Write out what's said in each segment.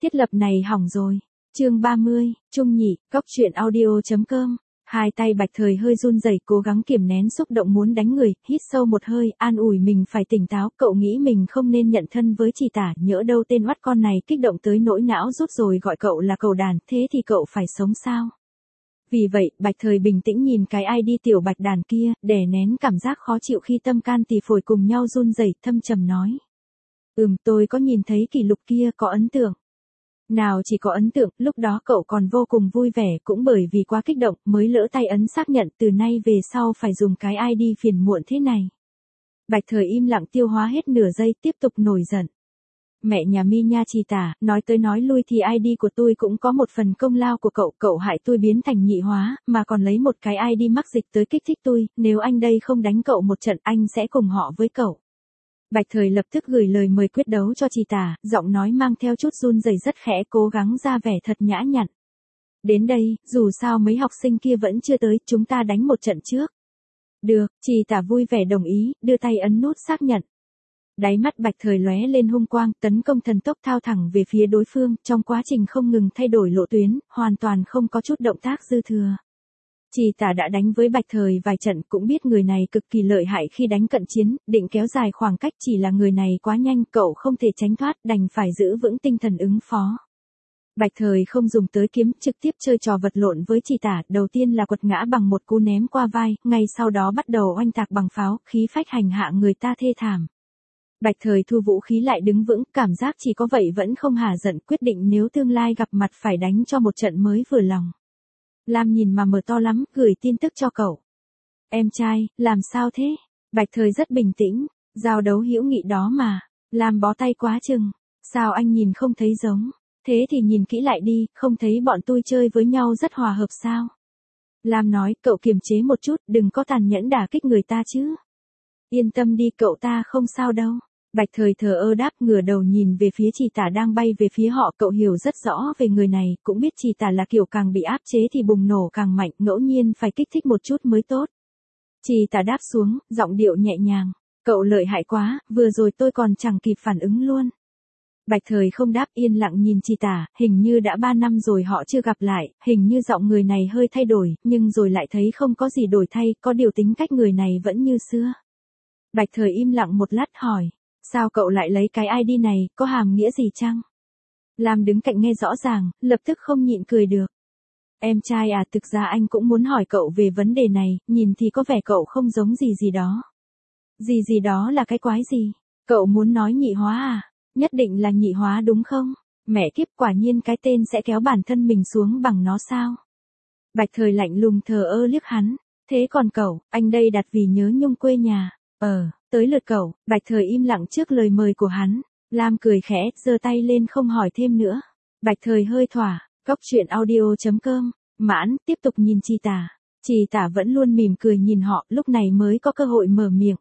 Thiết lập này hỏng rồi. Chương 30, Trung Nhị, Góc Chuyện Audio.com. Hai tay Bạch Thời hơi run rẩy, cố gắng kiềm nén xúc động muốn đánh người, hít sâu một hơi, an ủi mình phải tỉnh táo, cậu nghĩ mình không nên nhận thân với Trì Tả, nhỡ đâu tên oắt con này kích động tới nỗi não rút rồi gọi cậu là cẩu đàn, thế thì cậu phải sống sao? Vì vậy, Bạch Thời bình tĩnh nhìn cái ID tiểu bạch đàn kia, đè nén cảm giác khó chịu khi tâm can tỳ phổi cùng nhau run rẩy, thâm trầm nói. Tôi có nhìn thấy kỷ lục kia, có ấn tượng. Nào chỉ có ấn tượng, lúc đó cậu còn vô cùng vui vẻ, cũng bởi vì quá kích động, mới lỡ tay ấn xác nhận, từ nay về sau phải dùng cái ID phiền muộn thế này. Bạch Thời im lặng tiêu hóa hết nửa giây, tiếp tục nổi giận. Mẹ nhà mi nha Trì Tả, nói tới nói lui thì ID của tôi cũng có một phần công lao của cậu hại tôi biến thành nhị hóa, mà còn lấy một cái ID mắc dịch tới kích thích tôi, nếu anh đây không đánh cậu một trận anh sẽ cùng họ với cậu. Bạch Thời lập tức gửi lời mời quyết đấu cho Trì Tả, giọng nói mang theo chút run rẩy rất khẽ, cố gắng ra vẻ thật nhã nhặn. Đến đây, dù sao mấy học sinh kia vẫn chưa tới, chúng ta đánh một trận trước. Được, Trì Tả vui vẻ đồng ý, đưa tay ấn nút xác nhận. Đáy mắt Bạch Thời lóe lên hung quang, tấn công thần tốc thao thẳng về phía đối phương, trong quá trình không ngừng thay đổi lộ tuyến, hoàn toàn không có chút động tác dư thừa. Trì Tả đã đánh với Bạch Thời vài trận, cũng biết người này cực kỳ lợi hại khi đánh cận chiến, định kéo dài khoảng cách, chỉ là người này quá nhanh, cậu không thể tránh thoát, đành phải giữ vững tinh thần ứng phó. Bạch Thời không dùng tới kiếm, trực tiếp chơi trò vật lộn với Trì Tả, đầu tiên là quật ngã bằng một cú ném qua vai, ngay sau đó bắt đầu oanh tạc bằng pháo, khí phách hành hạ người ta thê thảm. Bạch Thời thu vũ khí lại đứng vững, cảm giác chỉ có vậy vẫn không hả giận, quyết định nếu tương lai gặp mặt phải đánh cho một trận mới vừa lòng. Lam nhìn mà mở to lắm, gửi tin tức cho cậu. Em trai, làm sao thế? Bạch Thời rất bình tĩnh, giao đấu hữu nghị đó mà. Lam bó tay quá chừng. Sao anh nhìn không thấy giống? Thế thì nhìn kỹ lại đi, không thấy bọn tôi chơi với nhau rất hòa hợp sao? Lam nói, cậu kiềm chế một chút, đừng có tàn nhẫn đả kích người ta chứ. Yên tâm đi, cậu ta không sao đâu. Bạch Thời thờ ơ đáp, ngửa đầu nhìn về phía Trì Tả đang bay về phía họ, cậu hiểu rất rõ về người này, cũng biết Trì Tả là kiểu càng bị áp chế thì bùng nổ càng mạnh, ngẫu nhiên phải kích thích một chút mới tốt. Trì Tả đáp xuống, giọng điệu nhẹ nhàng, cậu lợi hại quá, vừa rồi tôi còn chẳng kịp phản ứng luôn. Bạch Thời không đáp, yên lặng nhìn Trì Tả, hình như đã 3 năm rồi họ chưa gặp lại, hình như giọng người này hơi thay đổi, nhưng rồi lại thấy không có gì đổi thay, có điều tính cách người này vẫn như xưa. Bạch Thời im lặng một lát hỏi. Sao cậu lại lấy cái ID này, có hàm nghĩa gì chăng? Lam đứng cạnh nghe rõ ràng, lập tức không nhịn cười được. Em trai à, thực ra anh cũng muốn hỏi cậu về vấn đề này, nhìn thì có vẻ cậu không giống gì đó. Gì đó là cái quái gì? Cậu muốn nói nhị hóa à? Nhất định là nhị hóa đúng không? Mẹ kiếp, quả nhiên cái tên sẽ kéo bản thân mình xuống bằng nó sao? Bạch Thời lạnh lùng thờ ơ liếc hắn. Thế còn cậu, anh đây đặt vì nhớ nhung quê nhà. Tới lượt cậu. Bạch Thời im lặng trước lời mời của hắn. Lam cười khẽ, giơ tay lên không hỏi thêm nữa. Bạch Thời hơi thỏa. Góc Chuyện Audio.com. Mãn, tiếp tục nhìn Trì Tả. Trì Tả vẫn luôn mỉm cười nhìn họ, lúc này mới có cơ hội mở miệng.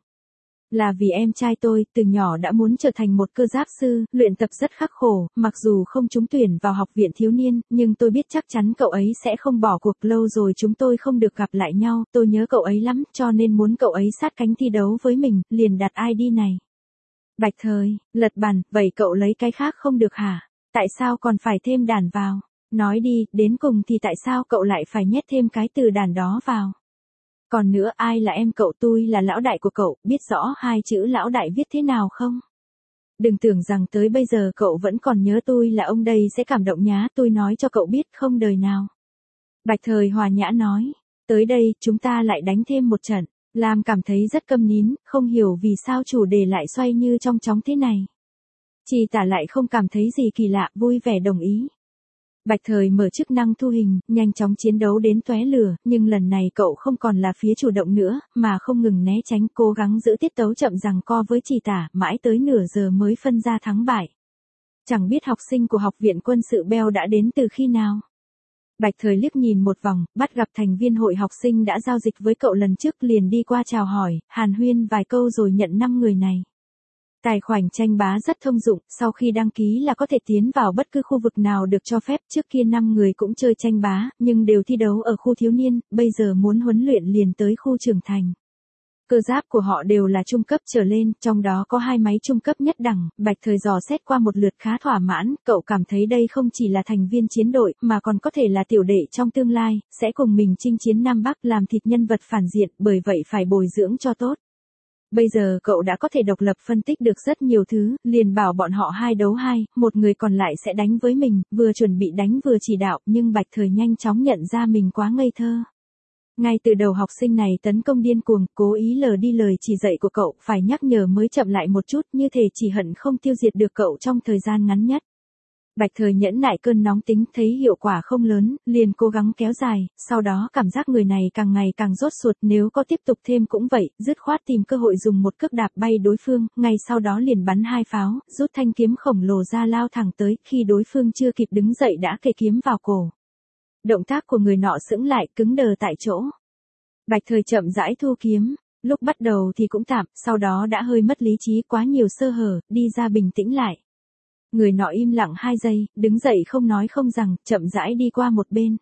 Là vì em trai tôi, từ nhỏ đã muốn trở thành một cơ giáp sư, luyện tập rất khắc khổ, mặc dù không trúng tuyển vào học viện thiếu niên, nhưng tôi biết chắc chắn cậu ấy sẽ không bỏ cuộc, lâu rồi chúng tôi không được gặp lại nhau, tôi nhớ cậu ấy lắm, cho nên muốn cậu ấy sát cánh thi đấu với mình, liền đặt ID này. Bạch Thời, lật bàn, vậy cậu lấy cái khác không được hả? Tại sao còn phải thêm đàn vào? Nói đi, đến cùng thì tại sao cậu lại phải nhét thêm cái từ đàn đó vào? Còn nữa, ai là em cậu, tôi là lão đại của cậu, biết rõ hai chữ lão đại viết thế nào không? Đừng tưởng rằng tới bây giờ cậu vẫn còn nhớ tôi là ông đây sẽ cảm động nhá, tôi nói cho cậu biết không đời nào. Bạch Thời hòa nhã nói, tới đây, chúng ta lại đánh thêm một trận. Lam cảm thấy rất câm nín, không hiểu vì sao chủ đề lại xoay như trong chóng thế này. Trì Tả lại không cảm thấy gì kỳ lạ, vui vẻ đồng ý. Bạch Thời mở chức năng thu hình, nhanh chóng chiến đấu đến tóe lửa, nhưng lần này cậu không còn là phía chủ động nữa, mà không ngừng né tránh, cố gắng giữ tiết tấu chậm giằng co với Trì Tả, mãi tới nửa giờ mới phân ra thắng bại. Chẳng biết học sinh của học viện quân sự Bell đã đến từ khi nào. Bạch Thời liếc nhìn một vòng, bắt gặp thành viên hội học sinh đã giao dịch với cậu lần trước, liền đi qua chào hỏi, hàn huyên vài câu rồi nhận 5 người này. Tài khoản tranh bá rất thông dụng, sau khi đăng ký là có thể tiến vào bất cứ khu vực nào được cho phép, trước kia 5 người cũng chơi tranh bá, nhưng đều thi đấu ở khu thiếu niên, bây giờ muốn huấn luyện liền tới khu trưởng thành. Cơ giáp của họ đều là trung cấp trở lên, trong đó có 2 máy trung cấp nhất đẳng, Bạch Thời dò xét qua một lượt khá thỏa mãn, cậu cảm thấy đây không chỉ là thành viên chiến đội, mà còn có thể là tiểu đệ trong tương lai, sẽ cùng mình chinh chiến Nam Bắc làm thịt nhân vật phản diện, bởi vậy phải bồi dưỡng cho tốt. Bây giờ cậu đã có thể độc lập phân tích được rất nhiều thứ, liền bảo bọn họ 2 đấu 2, một người còn lại sẽ đánh với mình, vừa chuẩn bị đánh vừa chỉ đạo, nhưng Bạch Thời nhanh chóng nhận ra mình quá ngây thơ. Ngay từ đầu học sinh này tấn công điên cuồng, cố ý lờ đi lời chỉ dạy của cậu, phải nhắc nhở mới chậm lại một chút, như thể chỉ hận không tiêu diệt được cậu trong thời gian ngắn nhất. Bạch Thời nhẫn nại cơn nóng tính, thấy hiệu quả không lớn, liền cố gắng kéo dài, sau đó cảm giác người này càng ngày càng rốt ruột, nếu có tiếp tục thêm cũng vậy, dứt khoát tìm cơ hội dùng một cước đạp bay đối phương, ngay sau đó liền bắn 2 pháo, rút thanh kiếm khổng lồ ra lao thẳng tới, khi đối phương chưa kịp đứng dậy đã kề kiếm vào cổ. Động tác của người nọ sững lại, cứng đờ tại chỗ. Bạch Thời chậm rãi thu kiếm, lúc bắt đầu thì cũng tạm, sau đó đã hơi mất lý trí, quá nhiều sơ hở, đi ra bình tĩnh lại. Người nọ im lặng 2 giây, đứng dậy không nói không rằng, chậm rãi đi qua một bên.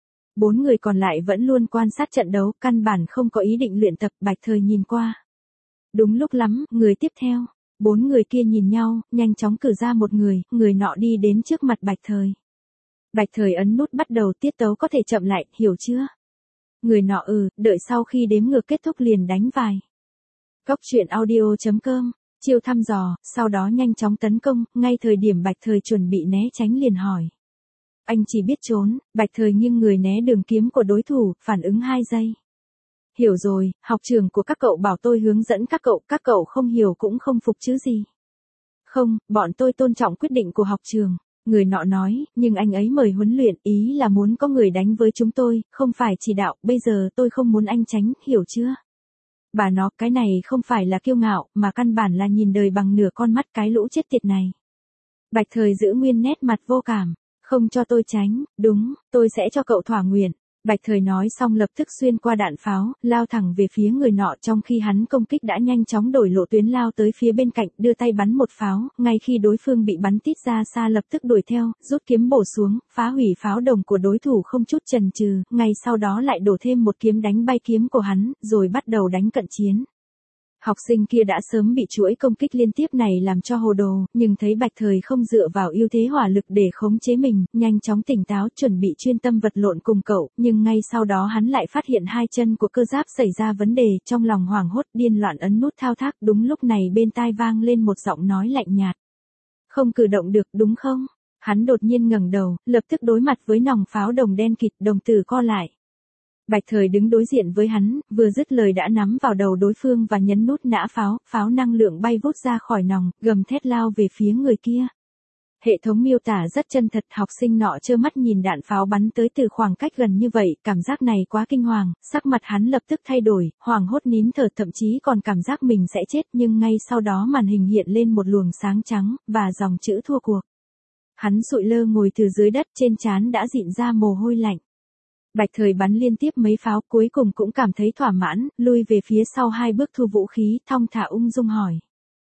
4 người còn lại vẫn luôn quan sát trận đấu, căn bản không có ý định luyện tập, Bạch Thời nhìn qua. Đúng lúc lắm, người tiếp theo. 4 người kia nhìn nhau, nhanh chóng cử ra một người nọ đi đến trước mặt Bạch Thời. Bạch Thời ấn nút bắt đầu, tiết tấu có thể chậm lại, hiểu chưa? Người nọ đợi sau khi đếm ngược kết thúc liền đánh vài. Góc truyện audio.com, chiêu thăm dò, sau đó nhanh chóng tấn công, ngay thời điểm Bạch Thời chuẩn bị né tránh liền hỏi. Anh chỉ biết trốn, Bạch Thời nghiêng người né đường kiếm của đối thủ, phản ứng 2 giây. Hiểu rồi, học trường của các cậu bảo tôi hướng dẫn các cậu không hiểu cũng không phục chứ gì. Không, bọn tôi tôn trọng quyết định của học trường. Người nọ nói, nhưng anh ấy mời huấn luyện, ý là muốn có người đánh với chúng tôi, không phải chỉ đạo, bây giờ tôi không muốn anh tránh, hiểu chưa? Bà nó, cái này không phải là kiêu ngạo, mà căn bản là nhìn đời bằng nửa con mắt, cái lũ chết tiệt này. Bạch Thời giữ nguyên nét mặt vô cảm, không cho tôi tránh, đúng, tôi sẽ cho cậu thỏa nguyện. Bạch Thời nói xong lập tức xuyên qua đạn pháo, lao thẳng về phía người nọ, trong khi hắn công kích đã nhanh chóng đổi lộ tuyến lao tới phía bên cạnh, đưa tay bắn một pháo, ngay khi đối phương bị bắn tít ra xa lập tức đuổi theo, rút kiếm bổ xuống, phá hủy pháo đồng của đối thủ không chút chần chừ, ngay sau đó lại đổ thêm một kiếm đánh bay kiếm của hắn, rồi bắt đầu đánh cận chiến. Học sinh kia đã sớm bị chuỗi công kích liên tiếp này làm cho hồ đồ, nhưng thấy Bạch Thời không dựa vào ưu thế hỏa lực để khống chế mình, nhanh chóng tỉnh táo chuẩn bị chuyên tâm vật lộn cùng cậu, nhưng ngay sau đó hắn lại phát hiện 2 chân của cơ giáp xảy ra vấn đề, trong lòng hoảng hốt điên loạn ấn nút thao tác, đúng lúc này bên tai vang lên một giọng nói lạnh nhạt. Không cử động được đúng không? Hắn đột nhiên ngẩng đầu, lập tức đối mặt với nòng pháo đồng đen kịt, đồng tử co lại. Bạch Thời đứng đối diện với hắn, vừa dứt lời đã nắm vào đầu đối phương và nhấn nút nã pháo, pháo năng lượng bay vút ra khỏi nòng, gầm thét lao về phía người kia. Hệ thống miêu tả rất chân thật, học sinh nọ trơ mắt nhìn đạn pháo bắn tới từ khoảng cách gần như vậy, cảm giác này quá kinh hoàng, sắc mặt hắn lập tức thay đổi, hoảng hốt nín thở, thậm chí còn cảm giác mình sẽ chết, nhưng ngay sau đó màn hình hiện lên một luồng sáng trắng, và dòng chữ thua cuộc. Hắn sụi lơ ngồi từ dưới đất, trên trán đã dịn ra mồ hôi lạnh. Bạch Thời bắn liên tiếp mấy pháo, cuối cùng cũng cảm thấy thỏa mãn, lui về phía sau 2 bước thu vũ khí, thong thả ung dung hỏi.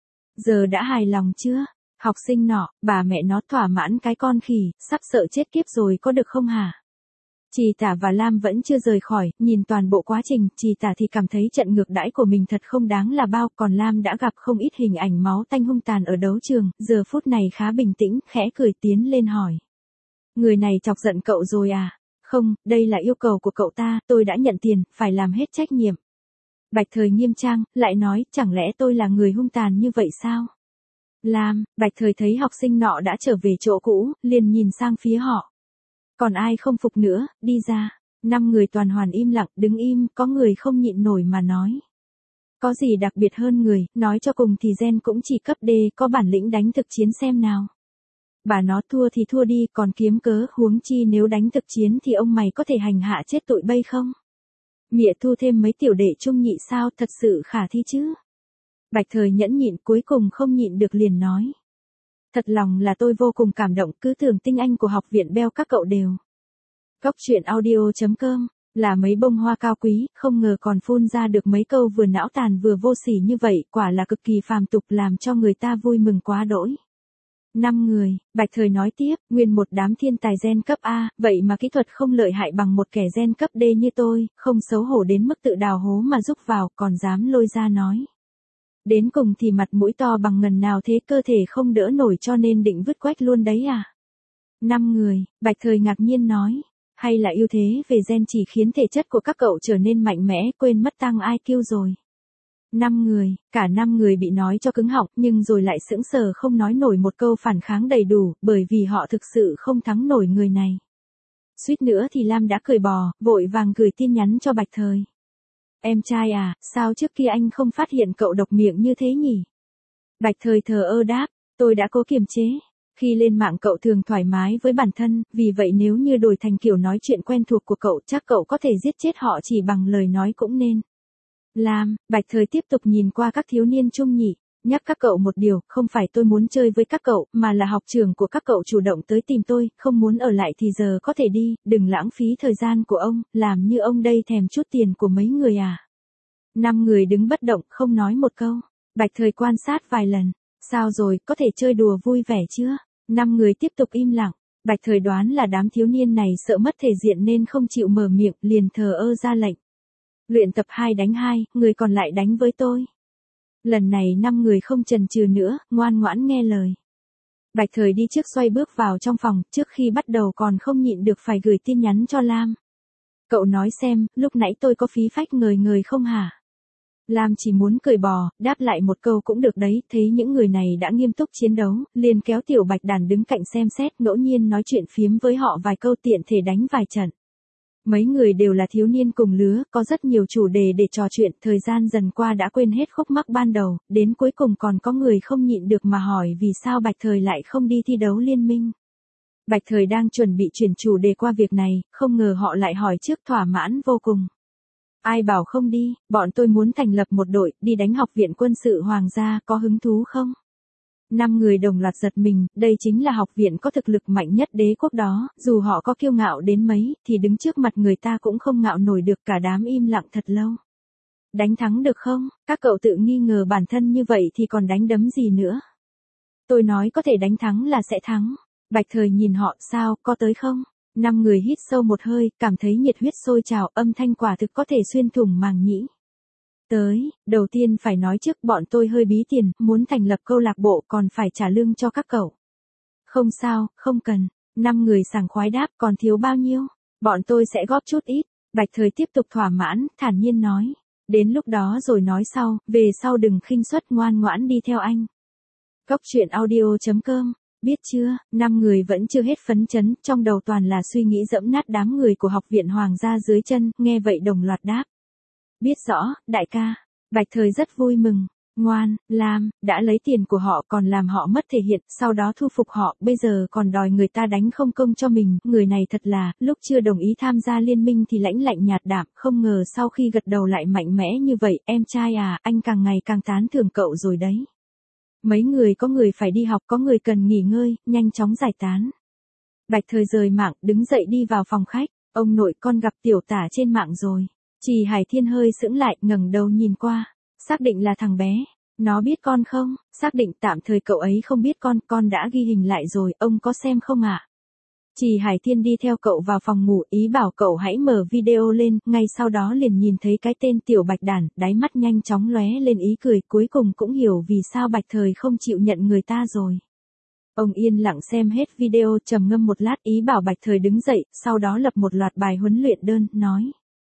Giờ đã hài lòng chưa? Học sinh nọ, bà mẹ nó thỏa mãn cái con khỉ, sắp sợ chết kiếp rồi có được không hả? Trì Tả và Lam vẫn chưa rời khỏi, nhìn toàn bộ quá trình, Trì Tả thì cảm thấy trận ngược đãi của mình thật không đáng là bao, còn Lam đã gặp không ít hình ảnh máu tanh hung tàn ở đấu trường, giờ phút này khá bình tĩnh, khẽ cười tiến lên hỏi. Người này chọc giận cậu rồi à? Không, đây là yêu cầu của cậu ta, tôi đã nhận tiền, phải làm hết trách nhiệm. Bạch Thời nghiêm trang, lại nói, chẳng lẽ tôi là người hung tàn như vậy sao? Lam, Bạch Thời thấy học sinh nọ đã trở về chỗ cũ, liền nhìn sang phía họ. Còn ai không phục nữa, đi ra. 5 người toàn hoàn im lặng, đứng im, có người không nhịn nổi mà nói. Có gì đặc biệt hơn người, nói cho cùng thì gen cũng chỉ cấp D, có bản lĩnh đánh thực chiến xem nào. Bà nó thua thì thua đi, còn kiếm cớ, huống chi nếu đánh thực chiến thì ông mày có thể hành hạ chết tụi bay không? Mịa thu thêm mấy tiểu đệ trung nhị sao, thật sự khả thi chứ? Bạch Thời nhẫn nhịn, cuối cùng không nhịn được liền nói. Thật lòng là tôi vô cùng cảm động, cứ tưởng tinh anh của học viện Bell các cậu đều. Góc truyện audio.com, là mấy bông hoa cao quý, không ngờ còn phun ra được mấy câu vừa não tàn vừa vô sỉ như vậy, quả là cực kỳ phàm tục, làm cho người ta vui mừng quá đỗi. 5 người, Bạch Thời nói tiếp, nguyên một đám thiên tài gen cấp A, vậy mà kỹ thuật không lợi hại bằng một kẻ gen cấp D như tôi, không xấu hổ đến mức tự đào hố mà rúc vào, còn dám lôi ra nói. Đến cùng thì mặt mũi to bằng ngần nào thế, cơ thể không đỡ nổi cho nên định vứt quách luôn đấy à? 5 người, Bạch Thời ngạc nhiên nói. Hay là ưu thế về gen chỉ khiến thể chất của các cậu trở nên mạnh mẽ, quên mất tăng IQ rồi. 5 người, cả 5 người bị nói cho cứng họng nhưng rồi lại sững sờ không nói nổi một câu phản kháng đầy đủ, bởi vì họ thực sự không thắng nổi người này. Suýt nữa thì Lam đã cười bò, vội vàng gửi tin nhắn cho Bạch Thời. Em trai à, sao trước kia anh không phát hiện cậu độc miệng như thế nhỉ? Bạch Thời thờ ơ đáp, tôi đã cố kiềm chế. Khi lên mạng cậu thường thoải mái với bản thân, vì vậy nếu như đổi thành kiểu nói chuyện quen thuộc của cậu chắc cậu có thể giết chết họ chỉ bằng lời nói cũng nên. Lam, Bạch Thời tiếp tục nhìn qua các thiếu niên trung nhị, nhắc các cậu một điều, không phải tôi muốn chơi với các cậu, mà là học trưởng của các cậu chủ động tới tìm tôi, không muốn ở lại thì giờ có thể đi, đừng lãng phí thời gian của ông, làm như ông đây thèm chút tiền của mấy người à. 5 người đứng bất động, không nói một câu. Bạch Thời quan sát vài lần. Sao rồi, có thể chơi đùa vui vẻ chưa? 5 người tiếp tục im lặng. Bạch Thời đoán là đám thiếu niên này sợ mất thể diện nên không chịu mở miệng, liền thờ ơ ra lệnh. Luyện tập 2 đánh 2, người còn lại đánh với tôi. Lần này 5 người không chần chừ nữa, ngoan ngoãn nghe lời. Bạch Thời đi trước xoay bước vào trong phòng, trước khi bắt đầu còn không nhịn được phải gửi tin nhắn cho Lam. Cậu nói xem, lúc nãy tôi có phí phách ngời không hả? Lam chỉ muốn cười bò, đáp lại một câu cũng được đấy, thấy những người này đã nghiêm túc chiến đấu, liền kéo Tiểu Bạch Đàn đứng cạnh xem xét, ngẫu nhiên nói chuyện phiếm với họ vài câu tiện thể đánh vài trận. Mấy người đều là thiếu niên cùng lứa, có rất nhiều chủ đề để trò chuyện, thời gian dần qua đã quên hết khúc mắc ban đầu, đến cuối cùng còn có người không nhịn được mà hỏi vì sao Bạch Thời lại không đi thi đấu liên minh. Bạch Thời đang chuẩn bị chuyển chủ đề qua việc này, không ngờ họ lại hỏi trước, thỏa mãn vô cùng. Ai bảo không đi, bọn tôi muốn thành lập một đội, đi đánh học viện quân sự Hoàng gia, có hứng thú không? 5 người đồng loạt giật mình, đây chính là học viện có thực lực mạnh nhất đế quốc đó, dù họ có kiêu ngạo đến mấy, thì đứng trước mặt người ta cũng không ngạo nổi được, cả đám im lặng thật lâu. Đánh thắng được không? Các cậu tự nghi ngờ bản thân như vậy thì còn đánh đấm gì nữa? Tôi nói có thể đánh thắng là sẽ thắng. Bạch Thời nhìn họ, sao, có tới không? 5 người hít sâu một hơi, cảm thấy nhiệt huyết sôi trào, âm thanh quả thực có thể xuyên thủng màng nhĩ. Tới, đầu tiên phải nói trước bọn tôi hơi bí tiền, muốn thành lập câu lạc bộ còn phải trả lương cho các cậu. Không sao, không cần. 5 người sảng khoái đáp, còn thiếu bao nhiêu? Bọn tôi sẽ góp chút ít. Bạch Thời tiếp tục thỏa mãn, thản nhiên nói. Đến lúc đó rồi nói sau, về sau đừng khinh suất, ngoan ngoãn đi theo anh. Góc truyện audio.com. Biết chưa, 5 người vẫn chưa hết phấn chấn, trong đầu toàn là suy nghĩ dẫm nát đám người của học viện Hoàng gia dưới chân, nghe vậy đồng loạt đáp. Biết rõ, đại ca. Bạch Thời rất vui mừng. Ngoan, Lam, đã lấy tiền của họ còn làm họ mất thể hiện, sau đó thu phục họ, bây giờ còn đòi người ta đánh không công cho mình, người này thật là, lúc chưa đồng ý tham gia liên minh thì lãnh lạnh nhạt đạm, không ngờ sau khi gật đầu lại mạnh mẽ như vậy, em trai à, anh càng ngày càng tán thưởng cậu rồi đấy. Mấy người có người phải đi học, có người cần nghỉ ngơi, nhanh chóng giải tán. Bạch Thời rời mạng, đứng dậy đi vào phòng khách, ông nội con gặp Tiểu Tả trên mạng rồi. Trì Hải Thiên hơi sững lại, ngẩng đầu nhìn qua, xác định là thằng bé, nó biết con không? Xác định, tạm thời cậu ấy không biết con đã ghi hình lại rồi, ông có xem không ạ? Trì Hải Thiên đi theo cậu vào phòng ngủ, ý bảo cậu hãy mở video lên, ngay sau đó liền nhìn thấy cái tên Tiểu Bạch Đàn, đáy mắt nhanh chóng lóe lên ý cười, cuối cùng cũng hiểu vì sao Bạch Thời không chịu nhận người ta rồi. Ông yên lặng xem hết video, trầm ngâm một lát, ý bảo Bạch Thời đứng dậy, sau đó lập một loạt bài huấn luyện đơn, nói.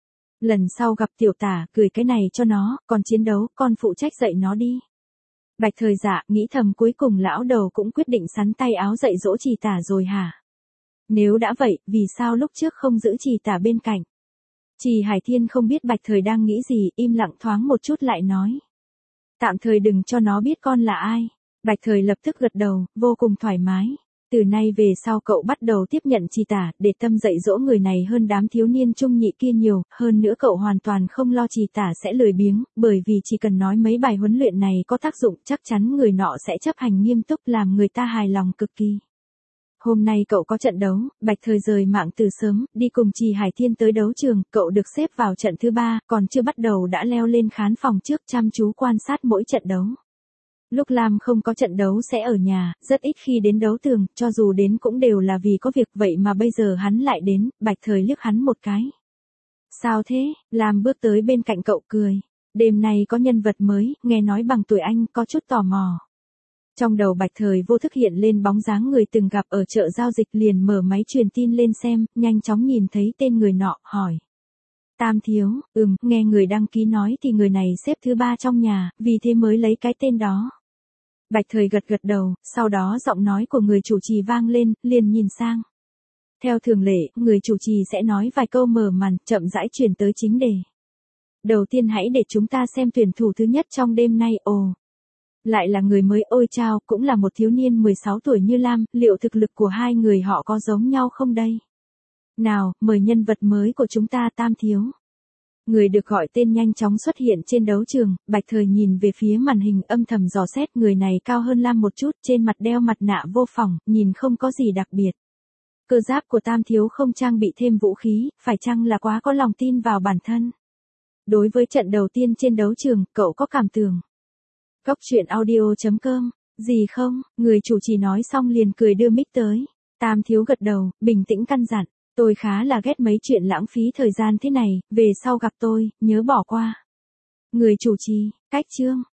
Lần sau gặp Tiểu Tả, gửi cái này cho nó, còn chiến đấu, con phụ trách dạy nó đi. Bạch Thời dạ, nghĩ thầm cuối cùng lão đầu cũng quyết định sắn tay áo dạy dỗ Trì Tả rồi hả? Nếu đã vậy, vì sao lúc trước không giữ Trì Tả bên cạnh? Trì Hải Thiên không biết Bạch Thời đang nghĩ gì, im lặng thoáng một chút lại nói. Tạm thời đừng cho nó biết con là ai. Bạch Thời lập tức gật đầu, vô cùng thoải mái. Từ nay về sau cậu bắt đầu tiếp nhận Trì Tả, để tâm dạy dỗ người này hơn đám thiếu niên trung nhị kia nhiều, hơn nữa cậu hoàn toàn không lo Trì Tả sẽ lười biếng, bởi vì chỉ cần nói mấy bài huấn luyện này có tác dụng, chắc chắn người nọ sẽ chấp hành nghiêm túc, làm người ta hài lòng cực kỳ. Hôm nay cậu có trận đấu, Bạch Thời rời mạng từ sớm, đi cùng Trì Hải Thiên tới đấu trường, cậu được xếp vào trận thứ 3, còn chưa bắt đầu đã leo lên khán phòng trước chăm chú quan sát mỗi trận đấu. Lúc Lam không có trận đấu sẽ ở nhà, rất ít khi đến đấu trường, cho dù đến cũng đều là vì có việc, vậy mà bây giờ hắn lại đến, Bạch Thời liếc hắn một cái. Sao thế? Lam bước tới bên cạnh cậu cười. Đêm nay có nhân vật mới, nghe nói bằng tuổi anh, có chút tò mò. Trong đầu Bạch Thời vô thức hiện lên bóng dáng người từng gặp ở chợ giao dịch, liền mở máy truyền tin lên xem, nhanh chóng nhìn thấy tên người nọ, hỏi. Tam thiếu, nghe người đăng ký nói thì người này xếp thứ 3 trong nhà, vì thế mới lấy cái tên đó. Bạch Thời gật gật đầu, sau đó giọng nói của người chủ trì vang lên, liền nhìn sang. Theo thường lệ, người chủ trì sẽ nói vài câu mở màn, chậm rãi chuyển tới chính đề. Đầu tiên hãy để chúng ta xem tuyển thủ thứ nhất trong đêm nay. Ồ, lại là người mới, ôi chao, cũng là một thiếu niên 16 tuổi như Lam, liệu thực lực của hai người họ có giống nhau không đây? Nào, mời nhân vật mới của chúng ta, Tam thiếu. Người được gọi tên nhanh chóng xuất hiện trên đấu trường, Bạch Thời nhìn về phía màn hình âm thầm dò xét, người này cao hơn Lam một chút, trên mặt đeo mặt nạ vô phỏng, nhìn không có gì đặc biệt. Cơ giáp của Tam thiếu không trang bị thêm vũ khí, phải chăng là quá có lòng tin vào bản thân? Đối với trận đầu tiên trên đấu trường, cậu có cảm tưởng? Góc truyện audio.com, gì không? Người chủ trì nói xong liền cười đưa mic tới. Tam thiếu gật đầu, bình tĩnh căn dặn. Tôi khá là ghét mấy chuyện lãng phí thời gian thế này, về sau gặp tôi, nhớ bỏ qua. Người chủ trì, cách chương.